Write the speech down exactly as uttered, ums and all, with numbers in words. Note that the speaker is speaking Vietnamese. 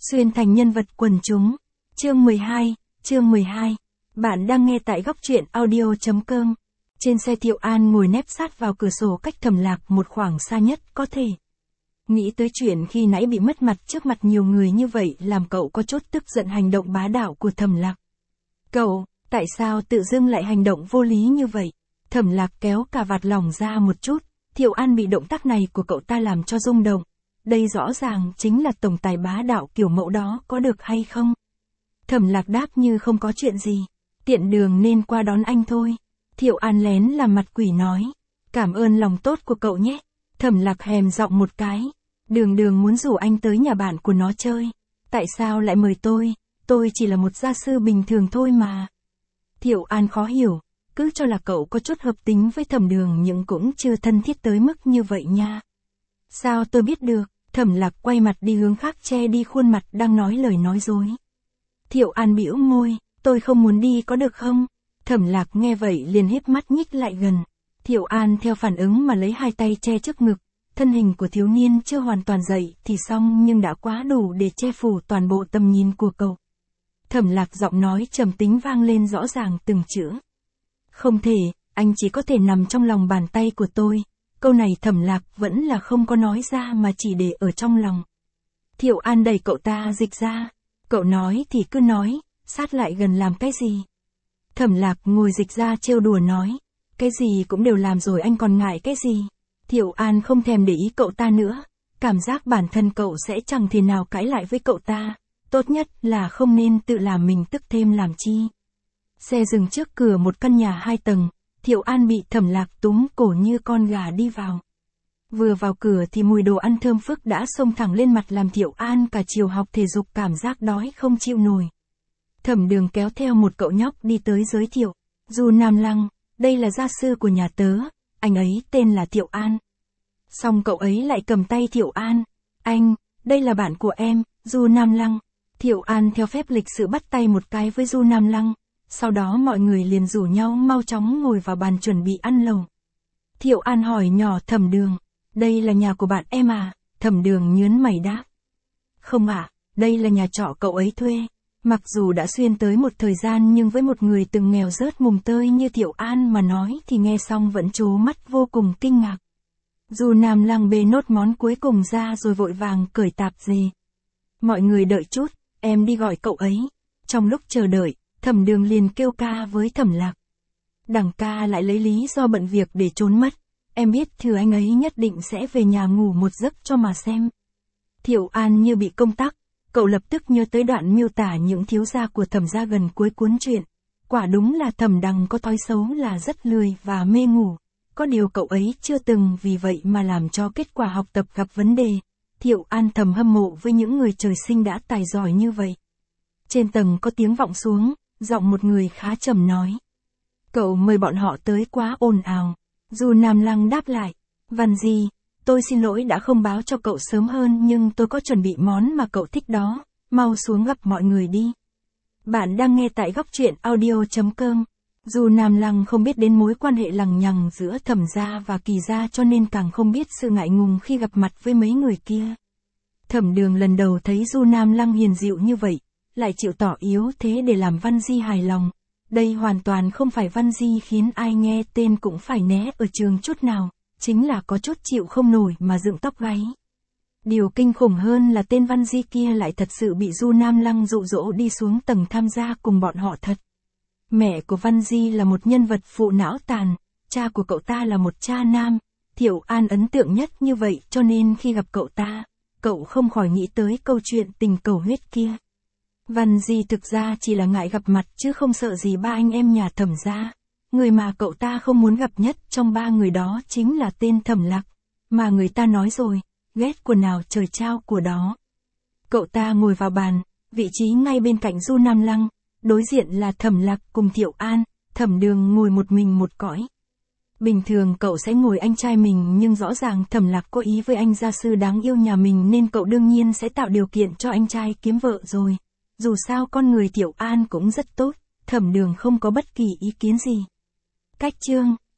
Xuyên thành nhân vật quần chúng. Chương mười hai, chương mười hai. Bạn đang nghe tại góc truyện audio.com. Trên xe Thiệu An ngồi nép sát vào cửa sổ cách Thẩm Lạc một khoảng xa nhất có thể. Nghĩ tới chuyện khi nãy bị mất mặt trước mặt nhiều người như vậy làm cậu có chút tức giận hành động bá đạo của Thẩm Lạc. Cậu, tại sao tự dưng lại hành động vô lý như vậy? Thẩm Lạc kéo cà vạt lỏng ra một chút, Thiệu An bị động tác này của cậu ta làm cho rung động. Đây rõ ràng chính là tổng tài bá đạo kiểu mẫu đó, có được hay không? Thẩm Lạc đáp như không có chuyện gì. Tiện đường nên qua đón anh thôi. Thiệu An lén làm mặt quỷ nói. Cảm ơn lòng tốt của cậu nhé. Thẩm Lạc hèm giọng một cái. Đường đường muốn rủ anh tới nhà bạn của nó chơi. Tại sao lại mời tôi? Tôi chỉ là một gia sư bình thường thôi mà. Thiệu An khó hiểu. Cứ cho là cậu có chút hợp tính với Thẩm Đường nhưng cũng chưa thân thiết tới mức như vậy nha. Sao tôi biết được? Thẩm Lạc quay mặt đi hướng khác che đi khuôn mặt đang nói lời nói dối. Thiệu An bĩu môi, tôi không muốn đi có được không? Thẩm Lạc nghe vậy liền híp mắt nhích lại gần. Thiệu An theo phản ứng mà lấy hai tay che trước ngực, thân hình của thiếu niên chưa hoàn toàn dậy thì xong nhưng đã quá đủ để che phủ toàn bộ tầm nhìn của cậu. Thẩm Lạc giọng nói trầm tính vang lên rõ ràng từng chữ. Không thể, anh chỉ có thể nằm trong lòng bàn tay của tôi. Câu này Thẩm Lạc vẫn là không có nói ra mà chỉ để ở trong lòng. Thiệu An đẩy cậu ta dịch ra. Cậu nói thì cứ nói, sát lại gần làm cái gì? Thẩm Lạc ngồi dịch ra trêu đùa nói. Cái gì cũng đều làm rồi anh còn ngại cái gì? Thiệu An không thèm để ý cậu ta nữa. Cảm giác bản thân cậu sẽ chẳng thể nào cãi lại với cậu ta. Tốt nhất là không nên tự làm mình tức thêm làm chi. Xe dừng trước cửa một căn nhà hai tầng. Thiệu An bị Thẩm Lạc túm cổ như con gà đi vào. Vừa vào cửa thì mùi đồ ăn thơm phức đã xông thẳng lên mặt làm Thiệu An cả chiều học thể dục cảm giác đói không chịu nổi. Thẩm Đường kéo theo một cậu nhóc đi tới giới thiệu. Du Nam Lăng, đây là gia sư của nhà tớ, anh ấy tên là Thiệu An. Xong cậu ấy lại cầm tay Thiệu An. Anh, đây là bạn của em, Du Nam Lăng. Thiệu An theo phép lịch sự bắt tay một cái với Du Nam Lăng. Sau đó mọi người liền rủ nhau mau chóng ngồi vào bàn chuẩn bị ăn lẩu. Thiệu An hỏi nhỏ Thẩm Đường, đây là nhà của bạn em à? Thẩm Đường nhớn mày đáp. Không ạ, à, đây là nhà trọ cậu ấy thuê. Mặc dù đã xuyên tới một thời gian nhưng với một người từng nghèo rớt mùng tơi như Thiệu An mà nói thì nghe xong vẫn trố mắt vô cùng kinh ngạc. Du Nam Lăng bê nốt món cuối cùng ra rồi vội vàng cởi tạp dề. Mọi người đợi chút, em đi gọi cậu ấy. Trong lúc chờ đợi, Thẩm Đường liền kêu ca với Thẩm Lạc. Đằng ca lại lấy lý do bận việc để trốn mất. Em biết thừa anh ấy nhất định sẽ về nhà ngủ một giấc cho mà xem. Thiệu An như bị công tắc, cậu lập tức nhớ tới đoạn miêu tả những thiếu gia của Thẩm gia gần cuối cuốn truyện. Quả đúng là Thẩm Đằng có thói xấu là rất lười và mê ngủ. Có điều cậu ấy chưa từng vì vậy mà làm cho kết quả học tập gặp vấn đề. Thiệu An thầm hâm mộ với những người trời sinh đã tài giỏi như vậy. Trên tầng có tiếng vọng xuống. Giọng một người khá trầm nói. Cậu mời bọn họ tới quá ồn ào. Du Nam Lăng đáp lại. Văn gì, tôi xin lỗi đã không báo cho cậu sớm hơn nhưng tôi có chuẩn bị món mà cậu thích đó. Mau xuống gặp mọi người đi. Bạn đang nghe tại góc truyện audio.com. Du Nam Lăng không biết đến mối quan hệ lằng nhằng giữa Thẩm gia và Kỳ gia cho nên càng không biết sự ngại ngùng khi gặp mặt với mấy người kia. Thẩm Đường lần đầu thấy Du Nam Lăng hiền dịu như vậy. Lại chịu tỏ yếu thế để làm Văn Di hài lòng. Đây hoàn toàn không phải Văn Di khiến ai nghe tên cũng phải né ở trường chút nào, chính là có chút chịu không nổi mà dựng tóc gáy. Điều kinh khủng hơn là tên Văn Di kia lại thật sự bị Du Nam Lăng dụ dỗ đi xuống tầng tham gia cùng bọn họ thật. Mẹ của Văn Di là một nhân vật phụ não tàn, cha của cậu ta là một cha nam. Thiệu An ấn tượng nhất như vậy cho nên khi gặp cậu ta, cậu không khỏi nghĩ tới câu chuyện tình cầu huyết kia. Văn Di thực ra chỉ là ngại gặp mặt chứ không sợ gì ba anh em nhà Thẩm gia. Người mà cậu ta không muốn gặp nhất trong ba người đó chính là tên Thẩm Lạc. Mà người ta nói rồi, ghét của nào trời trao của đó. Cậu ta ngồi vào bàn, vị trí ngay bên cạnh Du Nam Lăng. Đối diện là Thẩm Lạc cùng Thiệu An, Thẩm Đường ngồi một mình một cõi. Bình thường cậu sẽ ngồi anh trai mình nhưng rõ ràng Thẩm Lạc có ý với anh gia sư đáng yêu nhà mình nên cậu đương nhiên sẽ tạo điều kiện cho anh trai kiếm vợ rồi. Dù sao con người Thiệu An cũng rất tốt, Thẩm Đường không có bất kỳ ý kiến gì. Cách chương